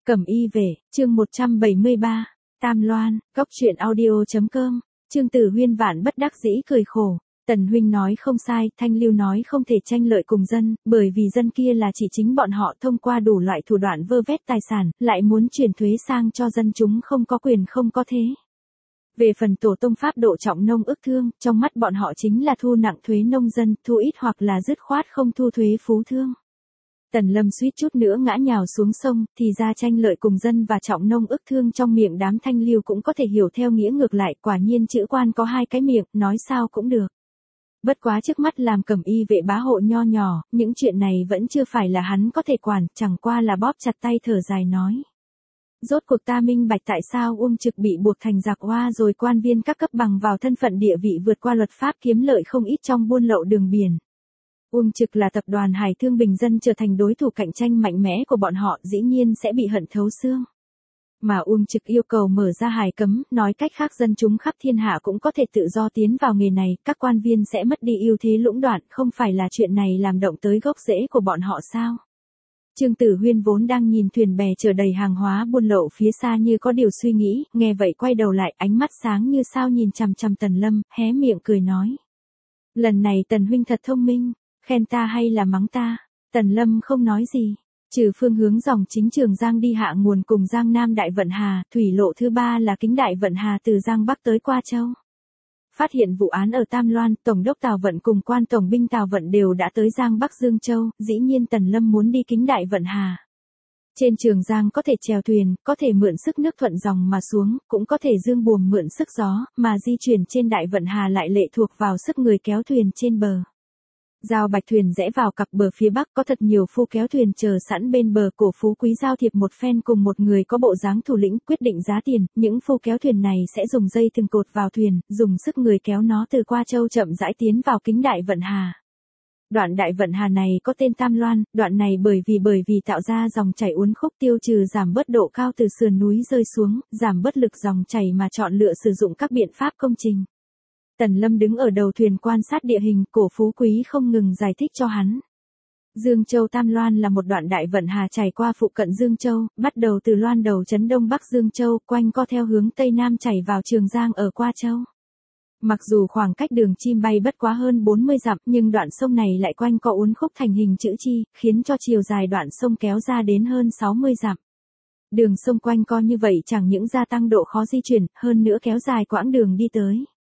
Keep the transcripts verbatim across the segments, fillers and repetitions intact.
Cẩm y về, chương một trăm bảy mươi ba, Tam Loan, góc truyện audio.com, Trương Tử Huyên vạn bất đắc dĩ cười khổ. Tần huynh nói không sai, Thanh Lưu nói không thể tranh lợi cùng dân, bởi vì dân kia là chỉ chính bọn họ thông qua đủ loại thủ đoạn vơ vét tài sản, lại muốn chuyển thuế sang cho dân chúng không có quyền không có thế. Về phần tổ tông pháp độ trọng nông ức thương, trong mắt bọn họ chính là thu nặng thuế nông dân, thu ít hoặc là dứt khoát không thu thuế phú thương. Tần Lâm suýt chút nữa ngã nhào xuống sông, thì ra tranh lợi cùng dân và trọng nông ức thương trong miệng đám Thanh Lưu cũng có thể hiểu theo nghĩa ngược lại, quả nhiên chữ quan có hai cái miệng, nói sao cũng được. Bất quá trước mắt làm cẩm y vệ bá hộ nho nhỏ, những chuyện này vẫn chưa phải là hắn có thể quản, chẳng qua là bóp chặt tay thở dài nói. Rốt cuộc ta minh bạch tại sao Uông Trực bị buộc thành giặc oa rồi quan viên các cấp bằng vào thân phận địa vị vượt qua luật pháp kiếm lợi không ít trong buôn lậu đường biển. Uông Trực là tập đoàn Hải Thương bình dân trở thành đối thủ cạnh tranh mạnh mẽ của bọn họ dĩ nhiên sẽ bị hận thấu xương. Mà Uông Trực yêu cầu mở ra hải cấm, nói cách khác dân chúng khắp thiên hạ cũng có thể tự do tiến vào nghề này, các quan viên sẽ mất đi ưu thế lũng đoạn, không phải là chuyện này làm động tới gốc rễ của bọn họ sao? Trương Tử Huyên vốn đang nhìn thuyền bè chở đầy hàng hóa buôn lậu phía xa như có điều suy nghĩ, nghe vậy quay đầu lại, ánh mắt sáng như sao nhìn chằm chằm Tần Lâm, hé miệng cười nói. Lần này Tần huynh thật thông minh, khen ta hay là mắng ta? Tần Lâm không nói gì. Trừ phương hướng dòng chính Trường Giang đi hạ nguồn cùng Giang Nam Đại Vận Hà, thủy lộ thứ ba là Kính Đại Vận Hà từ Giang Bắc tới Qua Châu. Phát hiện vụ án ở Tam Loan, Tổng đốc Tào Vận cùng quan Tổng binh Tào Vận đều đã tới Giang Bắc Dương Châu, dĩ nhiên Tần Lâm muốn đi Kính Đại Vận Hà. Trên Trường Giang có thể chèo thuyền, có thể mượn sức nước thuận dòng mà xuống, cũng có thể dương buồm mượn sức gió, mà di chuyển trên Đại Vận Hà lại lệ thuộc vào sức người kéo thuyền trên bờ. Giao Bạch thuyền rẽ vào cặp bờ phía bắc có thật nhiều phu kéo thuyền chờ sẵn bên bờ, cổ phú quý giao thiệp một phen cùng một người có bộ dáng thủ lĩnh quyết định giá tiền, những phu kéo thuyền này sẽ dùng dây thừng cột vào thuyền, dùng sức người kéo nó từ Qua Châu chậm rãi tiến vào Kính Đại Vận Hà. Đoạn Đại Vận Hà này có tên Tam Loan, đoạn này bởi vì bởi vì tạo ra dòng chảy uốn khúc tiêu trừ giảm bớt độ cao từ sườn núi rơi xuống, giảm bớt lực dòng chảy mà chọn lựa sử dụng các biện pháp công trình. Tần Lâm đứng ở đầu thuyền quan sát địa hình, cổ phú quý không ngừng giải thích cho hắn. Dương Châu Tam Loan là một đoạn Đại Vận Hà chảy qua phụ cận Dương Châu, bắt đầu từ Loan đầu trấn Đông Bắc Dương Châu, quanh co theo hướng Tây Nam chảy vào Trường Giang ở Qua Châu. Mặc dù khoảng cách đường chim bay bất quá hơn bốn mươi dặm, nhưng đoạn sông này lại quanh co uốn khúc thành hình chữ chi, khiến cho chiều dài đoạn sông kéo ra đến hơn sáu mươi dặm. Đường sông quanh co như vậy chẳng những gia tăng độ khó di chuyển, hơn nữa kéo dài quãng đường đi tới.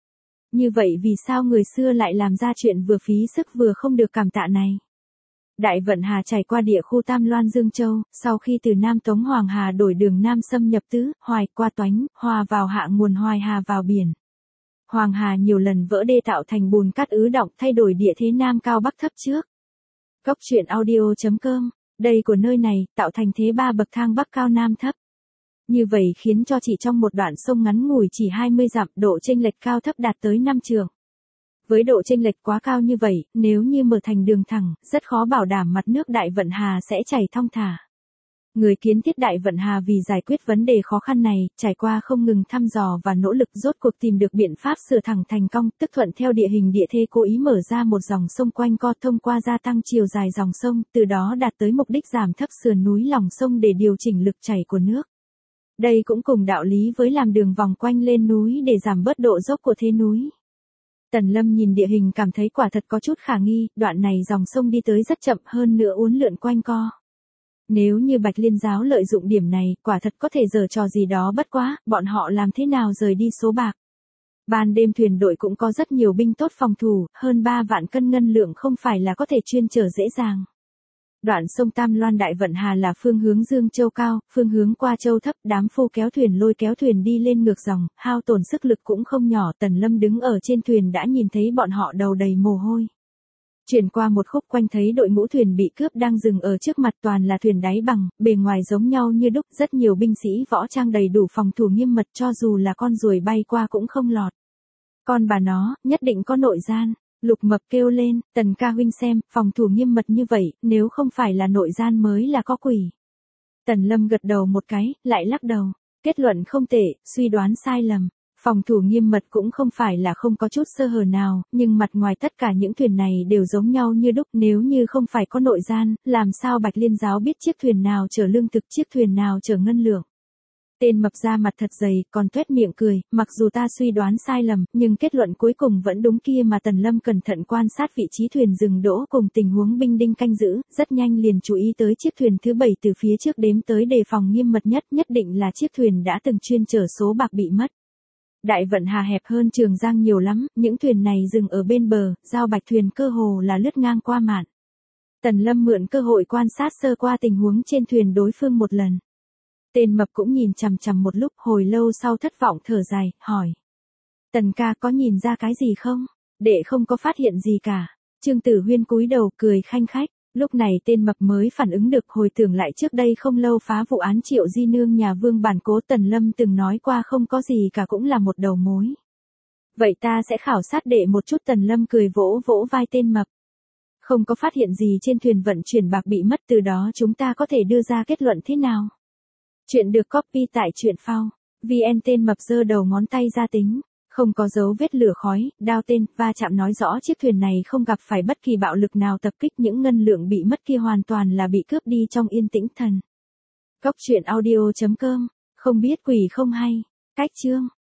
Như vậy vì sao người xưa lại làm ra chuyện vừa phí sức vừa không được cảm tạ này? Đại Vận Hà chảy qua địa khu Tam Loan Dương Châu, sau khi từ Nam Tống Hoàng Hà đổi đường Nam xâm nhập Tứ, Hoài, qua Toánh, hòa vào hạ nguồn Hoài Hà vào biển. Hoàng Hà nhiều lần vỡ đê tạo thành bùn cát ứ đọng, thay đổi địa thế Nam cao Bắc thấp trước. Góc truyện audio.com, đây của nơi này, tạo thành thế ba bậc thang Bắc cao Nam thấp. Như vậy khiến cho chỉ trong một đoạn sông ngắn ngủi chỉ hai mươi dặm, độ chênh lệch cao thấp đạt tới năm trượng. Với độ chênh lệch quá cao như vậy, nếu như mở thành đường thẳng, rất khó bảo đảm mặt nước Đại Vận Hà sẽ chảy thong thả. Người kiến thiết Đại Vận Hà vì giải quyết vấn đề khó khăn này, trải qua không ngừng thăm dò và nỗ lực rốt cuộc tìm được biện pháp sửa thẳng thành cong, tức thuận theo địa hình địa thế cố ý mở ra một dòng sông quanh co thông qua gia tăng chiều dài dòng sông, từ đó đạt tới mục đích giảm thấp sườn núi lòng sông để điều chỉnh lực chảy của nước. Đây cũng cùng đạo lý với làm đường vòng quanh lên núi để giảm bớt độ dốc của thế núi. Tần Lâm nhìn địa hình cảm thấy quả thật có chút khả nghi, đoạn này dòng sông đi tới rất chậm hơn nữa uốn lượn quanh co. Nếu như Bạch Liên giáo lợi dụng điểm này, quả thật có thể giở trò gì đó bất quá, bọn họ làm thế nào rời đi số bạc. Ban đêm thuyền đội cũng có rất nhiều binh tốt phòng thủ, hơn ba vạn cân ngân lượng không phải là có thể chuyên chở dễ dàng. Đoạn sông Tam Loan Đại Vận Hà là phương hướng Dương Châu cao, phương hướng Qua Châu thấp, đám phu kéo thuyền lôi kéo thuyền đi lên ngược dòng, hao tổn sức lực cũng không nhỏ. Tần Lâm đứng ở trên thuyền đã nhìn thấy bọn họ đầu đầy mồ hôi. Chuyển qua một khúc quanh thấy đội ngũ thuyền bị cướp đang dừng ở trước mặt, toàn là thuyền đáy bằng, bề ngoài giống nhau như đúc, rất nhiều binh sĩ võ trang đầy đủ phòng thủ nghiêm mật, cho dù là con ruồi bay qua cũng không lọt. Con bà nó, nhất định có nội gian. Lục Mập kêu lên, Tần ca huynh xem, phòng thủ nghiêm mật như vậy, nếu không phải là nội gian mới là có quỷ. Tần Lâm gật đầu một cái, lại lắc đầu, kết luận không tệ, suy đoán sai lầm. Phòng thủ nghiêm mật cũng không phải là không có chút sơ hở nào, nhưng mặt ngoài tất cả những thuyền này đều giống nhau như đúc, nếu như không phải có nội gian, làm sao Bạch Liên giáo biết chiếc thuyền nào chở lương thực, chiếc thuyền nào chở ngân lượng. Tên mập ra mặt thật dày, còn tuét miệng cười, mặc dù ta suy đoán sai lầm, nhưng kết luận cuối cùng vẫn đúng kia mà Tần Lâm cẩn thận quan sát vị trí thuyền dừng đỗ cùng tình huống binh đinh canh giữ, rất nhanh liền chú ý tới chiếc thuyền thứ bảy từ phía trước đếm tới đề phòng nghiêm mật nhất, nhất định là chiếc thuyền đã từng chuyên chở số bạc bị mất. Đại vận hà hẹp hơn Trường Giang nhiều lắm, những thuyền này dừng ở bên bờ, giao bạch thuyền cơ hồ là lướt ngang qua mạn. Tần Lâm mượn cơ hội quan sát sơ qua tình huống trên thuyền đối phương một lần. Tên mập cũng nhìn chằm chằm một lúc, hồi lâu sau thất vọng thở dài, hỏi. Tần ca có nhìn ra cái gì không? Đệ không có phát hiện gì cả. Trương Tử Huyên cúi đầu cười khanh khách. Lúc này tên mập mới phản ứng được, hồi tưởng lại trước đây không lâu phá vụ án Triệu Di Nương nhà Vương Bản Cố Tần Lâm từng nói qua không có gì cả cũng là một đầu mối. Vậy ta sẽ khảo sát đệ một chút. Tần Lâm cười vỗ vỗ vai tên mập. Không có phát hiện gì trên thuyền vận chuyển bạc bị mất, từ đó chúng ta có thể đưa ra kết luận thế nào? Chuyện được copy tại truyện phao. vê en. Tên mập giơ đầu ngón tay ra tính. Không có dấu vết lửa khói, đao tên, va chạm nói rõ chiếc thuyền này không gặp phải bất kỳ bạo lực nào tập kích, những ngân lượng bị mất kia hoàn toàn là bị cướp đi trong yên tĩnh thần. Cốc truyện audio chấm com, không biết quỷ không hay. Cách chương.